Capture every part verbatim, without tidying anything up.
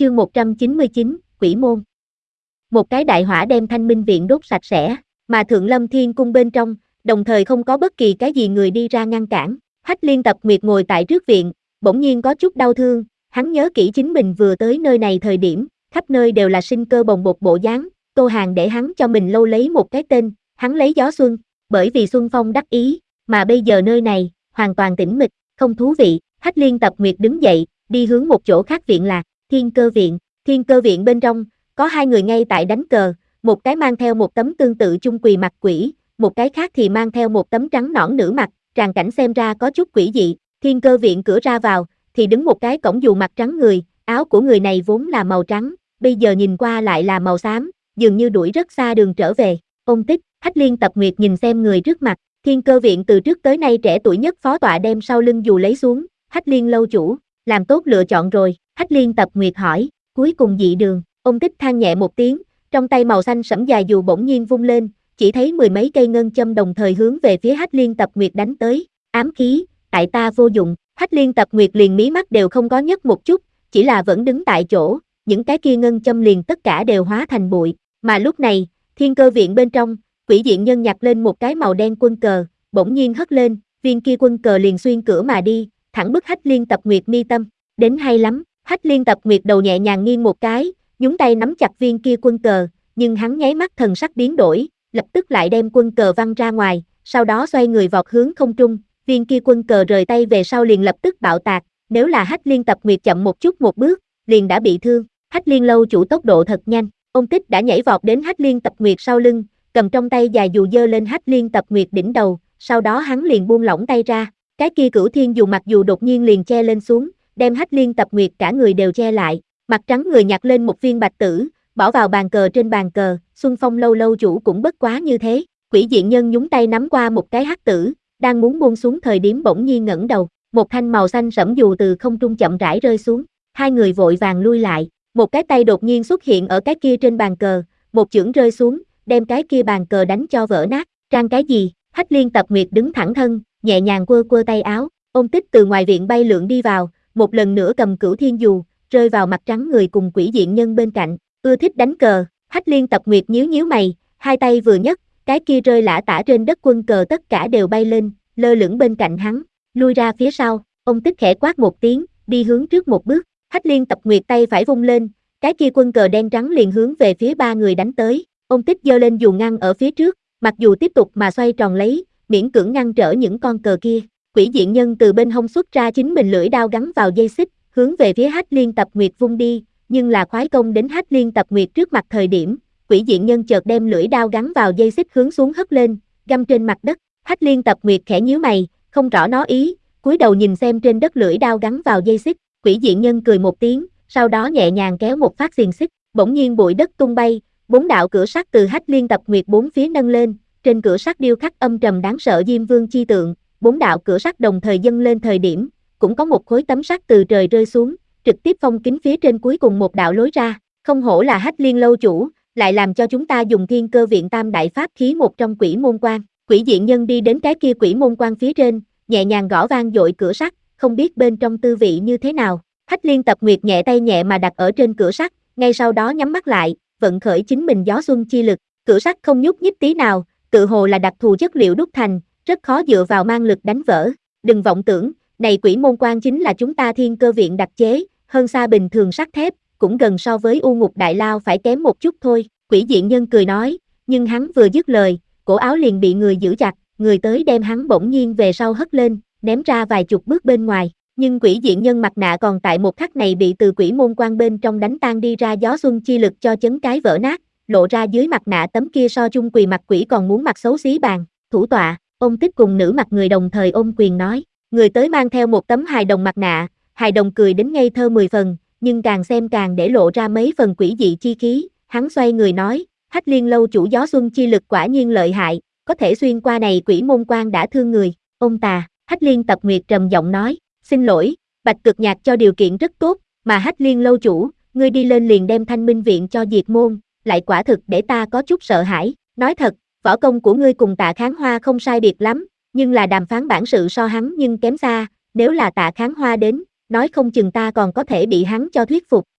Chương một trăm chín mươi chín, Quỷ môn. Một cái đại hỏa đem Thanh Minh viện đốt sạch sẽ, mà Thượng Lâm Thiên cung bên trong, đồng thời không có bất kỳ cái gì người đi ra ngăn cản. Hách Liên Tập Nguyệt ngồi tại trước viện, bỗng nhiên có chút đau thương, hắn nhớ kỹ chính mình vừa tới nơi này thời điểm, khắp nơi đều là sinh cơ bồng bột bộ dáng, Tô Hàn để hắn cho mình lâu lấy một cái tên, hắn lấy Gió Xuân, bởi vì Xuân Phong đắc ý, mà bây giờ nơi này, hoàn toàn tĩnh mịch, không thú vị. Hách Liên Tập Nguyệt đứng dậy, đi hướng một chỗ khác viện lạc, Thiên Cơ viện. Thiên Cơ viện bên trong, có hai người ngay tại đánh cờ, một cái mang theo một tấm tương tự chung quỳ mặt quỷ, một cái khác thì mang theo một tấm trắng nõn nữ mặt, tràng cảnh xem ra có chút quỷ dị. Thiên Cơ viện cửa ra vào, thì đứng một cái cổng dù mặt trắng người, áo của người này vốn là màu trắng, bây giờ nhìn qua lại là màu xám, dường như đuổi rất xa đường trở về. Ông Tích, Hách Liên Tập Nguyệt nhìn xem người trước mặt, Thiên Cơ viện từ trước tới nay trẻ tuổi nhất phó tọa đem sau lưng dù lấy xuống, Hách Liên lâu chủ, làm tốt lựa chọn rồi. Hách Liên Tập Nguyệt hỏi, cuối cùng dị đường. Ông Tích than nhẹ một tiếng, trong tay màu xanh sẫm dài dù bỗng nhiên vung lên, chỉ thấy mười mấy cây ngân châm đồng thời hướng về phía Hách Liên Tập Nguyệt đánh tới. Ám khí, tại ta vô dụng. Hách Liên Tập Nguyệt liền mí mắt đều không có nhấc một chút, chỉ là vẫn đứng tại chỗ, những cái kia ngân châm liền tất cả đều hóa thành bụi. Mà lúc này, Thiên Cơ viện bên trong, Quỷ diện nhân nhặt lên một cái màu đen quân cờ, bỗng nhiên hất lên, viên kia quân cờ liền xuyên cửa mà đi, thẳng bức Hách Liên Tập Nguyệt mi tâm. Đến hay lắm. Hách Liên Tập Nguyệt đầu nhẹ nhàng nghiêng một cái, nhúng tay nắm chặt viên kia quân cờ, nhưng hắn nháy mắt thần sắc biến đổi, lập tức lại đem quân cờ văng ra ngoài, sau đó xoay người vọt hướng không trung, viên kia quân cờ rời tay về sau liền lập tức bạo tạc, nếu là Hách Liên Tập Nguyệt chậm một chút một bước, liền đã bị thương. Hách Liên lâu chủ tốc độ thật nhanh, ông Tích đã nhảy vọt đến Hách Liên Tập Nguyệt sau lưng, cầm trong tay dài dù giơ lên Hách Liên Tập Nguyệt đỉnh đầu, sau đó hắn liền buông lỏng tay ra, cái kia Cửu Thiên dù mặc dù đột nhiên liền che lên xuống, đem Hách Liên Tập Nguyệt cả người đều che lại. Mặt trắng người nhặt lên một viên bạch tử, bỏ vào bàn cờ trên bàn cờ, Xuân Phong lâu lâu chủ cũng bất quá như thế. Quỷ diện nhân nhúng tay nắm qua một cái hắc tử, đang muốn buông xuống thời điểm bỗng nhiên ngẩng đầu, một thanh màu xanh sẫm dù từ không trung chậm rãi rơi xuống, hai người vội vàng lui lại, một cái tay đột nhiên xuất hiện ở cái kia trên bàn cờ, một chưởng rơi xuống, đem cái kia bàn cờ đánh cho vỡ nát. Trang cái gì? Hách Liên Tập Nguyệt đứng thẳng thân, nhẹ nhàng quơ quơ tay áo, ông Tích từ ngoài viện bay lượn đi vào, một lần nữa cầm Cửu Thiên dù, rơi vào mặt trắng người cùng quỷ diện nhân bên cạnh, ưa thích đánh cờ. Hách Liên Tập Nguyệt nhíu nhíu mày, hai tay vừa nhấc, cái kia rơi lả tả trên đất quân cờ tất cả đều bay lên, lơ lửng bên cạnh hắn, lui ra phía sau. Ông Tích khẽ quát một tiếng, đi hướng trước một bước. Hách Liên Tập Nguyệt tay phải vung lên, cái kia quân cờ đen trắng liền hướng về phía ba người đánh tới. Ông Tích giơ lên dù ngăn ở phía trước, mặc dù tiếp tục mà xoay tròn lấy, miễn cưỡng ngăn trở những con cờ kia. Quỷ diện nhân từ bên hông xuất ra chính mình lưỡi đao gắn vào dây xích, hướng về phía Hách Liên Tập Nguyệt vung đi, nhưng là khoái công đến Hách Liên Tập Nguyệt trước mặt thời điểm, quỷ diện nhân chợt đem lưỡi đao gắn vào dây xích hướng xuống hất lên, găm trên mặt đất. Hách Liên Tập Nguyệt khẽ nhíu mày, không rõ nó ý, cúi đầu nhìn xem trên đất lưỡi đao gắn vào dây xích. Quỷ diện nhân cười một tiếng, sau đó nhẹ nhàng kéo một phát xiềng xích, bỗng nhiên bụi đất tung bay, bốn đạo cửa sắt từ Hách Liên Tập Nguyệt bốn phía nâng lên, trên cửa sắt điêu khắc âm trầm đáng sợ Diêm Vương chi tượng. Bốn đạo cửa sắt đồng thời dâng lên thời điểm, cũng có một khối tấm sắt từ trời rơi xuống, trực tiếp phong kín phía trên cuối cùng một đạo lối ra. Không hổ là Hách Liên lâu chủ, lại làm cho chúng ta dùng Thiên Cơ viện tam đại pháp khí một trong Quỷ môn quan. Quỷ diện nhân đi đến cái kia Quỷ môn quan phía trên, nhẹ nhàng gõ vang dội cửa sắt, không biết bên trong tư vị như thế nào. Hách Liên Tập Nguyệt nhẹ tay nhẹ mà đặt ở trên cửa sắt, ngay sau đó nhắm mắt lại, vận khởi chính mình Gió Xuân chi lực, cửa sắt không nhúc nhích tí nào, tự hồ là đặc thù chất liệu đúc thành, rất khó dựa vào mang lực đánh vỡ. Đừng vọng tưởng, này Quỷ môn quan chính là chúng ta Thiên Cơ viện đặc chế, hơn xa bình thường sắt thép, cũng gần so với U Ngục Đại Lao phải kém một chút thôi. Quỷ diện nhân cười nói, nhưng hắn vừa dứt lời, cổ áo liền bị người giữ chặt, người tới đem hắn bỗng nhiên về sau hất lên, ném ra vài chục bước bên ngoài. Nhưng quỷ diện nhân mặt nạ còn tại một khắc này bị từ Quỷ môn quan bên trong đánh tan đi ra Gió Xuân chi lực cho chấn cái vỡ nát, lộ ra dưới mặt nạ tấm kia so chung quỳ mặt quỷ còn muốn mặt xấu xí bàn. Thủ tọa, ông Tích cùng nữ mặt người đồng thời ôm quyền nói, người tới mang theo một tấm hài đồng mặt nạ, hài đồng cười đến ngây thơ mười phần, nhưng càng xem càng để lộ ra mấy phần quỷ dị chi khí. Hắn xoay người nói, Hách Liên lâu chủ Gió Xuân chi lực quả nhiên lợi hại, có thể xuyên qua này Quỷ môn quan đã thương người. Ông tà, Hách Liên Tập Nguyệt trầm giọng nói, xin lỗi, Bạch Cực Nhạc cho điều kiện rất tốt, mà Hách Liên lâu chủ, ngươi đi lên liền đem Thanh Minh viện cho diệt môn, lại quả thực để ta có chút sợ hãi. Nói thật, võ công của ngươi cùng Tạ Kháng Hoa không sai biệt lắm, nhưng là đàm phán bản sự so hắn nhưng kém xa, nếu là Tạ Kháng Hoa đến, nói không chừng ta còn có thể bị hắn cho thuyết phục.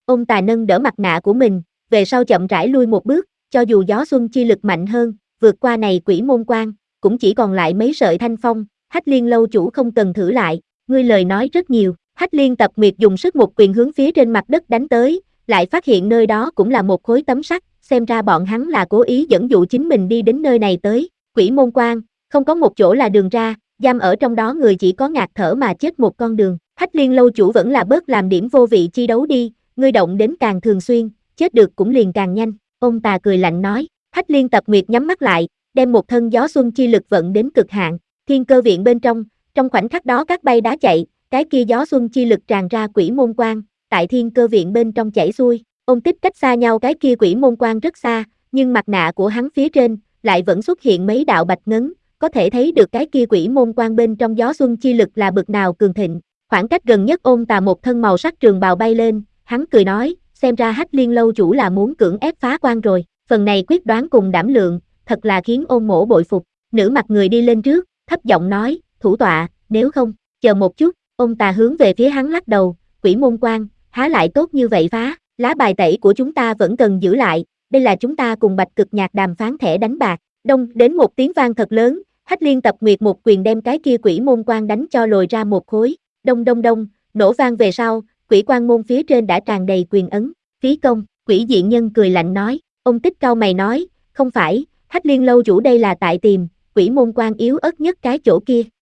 Ông ta nâng đỡ mặt nạ của mình, về sau chậm rãi lui một bước, cho dù gió xuân chi lực mạnh hơn, vượt qua này quỷ môn quan, cũng chỉ còn lại mấy sợi thanh phong, Hách Liên lâu chủ không cần thử lại, ngươi lời nói rất nhiều. Hách Liên Tập Nguyệt dùng sức một quyền hướng phía trên mặt đất đánh tới, lại phát hiện nơi đó cũng là một khối tấm sắt, xem ra bọn hắn là cố ý dẫn dụ chính mình đi đến nơi này tới. Quỷ môn quan, không có một chỗ là đường ra, giam ở trong đó người chỉ có ngạt thở mà chết một con đường. Hách Liên lâu chủ vẫn là bớt làm điểm vô vị chi đấu đi, ngươi động đến càng thường xuyên, chết được cũng liền càng nhanh. Ông ta cười lạnh nói. Hách Liên Tập Nguyệt nhắm mắt lại, đem một thân gió xuân chi lực vận đến cực hạn. Thiên Cơ viện bên trong, trong khoảnh khắc đó các bay đá chạy, cái kia gió xuân chi lực tràn ra quỷ môn quan, tại Thiên Cơ viện bên trong chảy xuôi. Ông tích cách xa nhau cái kia quỷ môn quan rất xa, nhưng mặt nạ của hắn phía trên lại vẫn xuất hiện mấy đạo bạch ngấn, có thể thấy được cái kia quỷ môn quan bên trong gió xuân chi lực là bực nào cường thịnh. Khoảng cách gần nhất Ôn Tà một thân màu sắc trường bào bay lên, hắn cười nói, xem ra Hách Liên lâu chủ là muốn cưỡng ép phá quan rồi. Phần này quyết đoán cùng đảm lượng, thật là khiến Ôn Mỗ bội phục. Nữ mặt người đi lên trước, thấp giọng nói, thủ tọa, nếu không, chờ một chút. Ôn Tà hướng về phía hắn lắc đầu, quỷ môn quan, há lại tốt như vậy phá, lá bài tẩy của chúng ta vẫn cần giữ lại, đây là chúng ta cùng Bạch Cực Nhạc đàm phán thẻ đánh bạc. Đông đến một tiếng vang thật lớn, Hách Liên Tập Nguyệt một quyền đem cái kia quỷ môn quan đánh cho lồi ra một khối. Đông đông đông, nổ vang về sau, quỷ quan môn phía trên đã tràn đầy quyền ấn. Phí công, quỷ diện nhân cười lạnh nói. Ông tích cau mày nói, không phải, Hách Liên lâu chủ đây là tại tìm, quỷ môn quan yếu ớt nhất cái chỗ kia.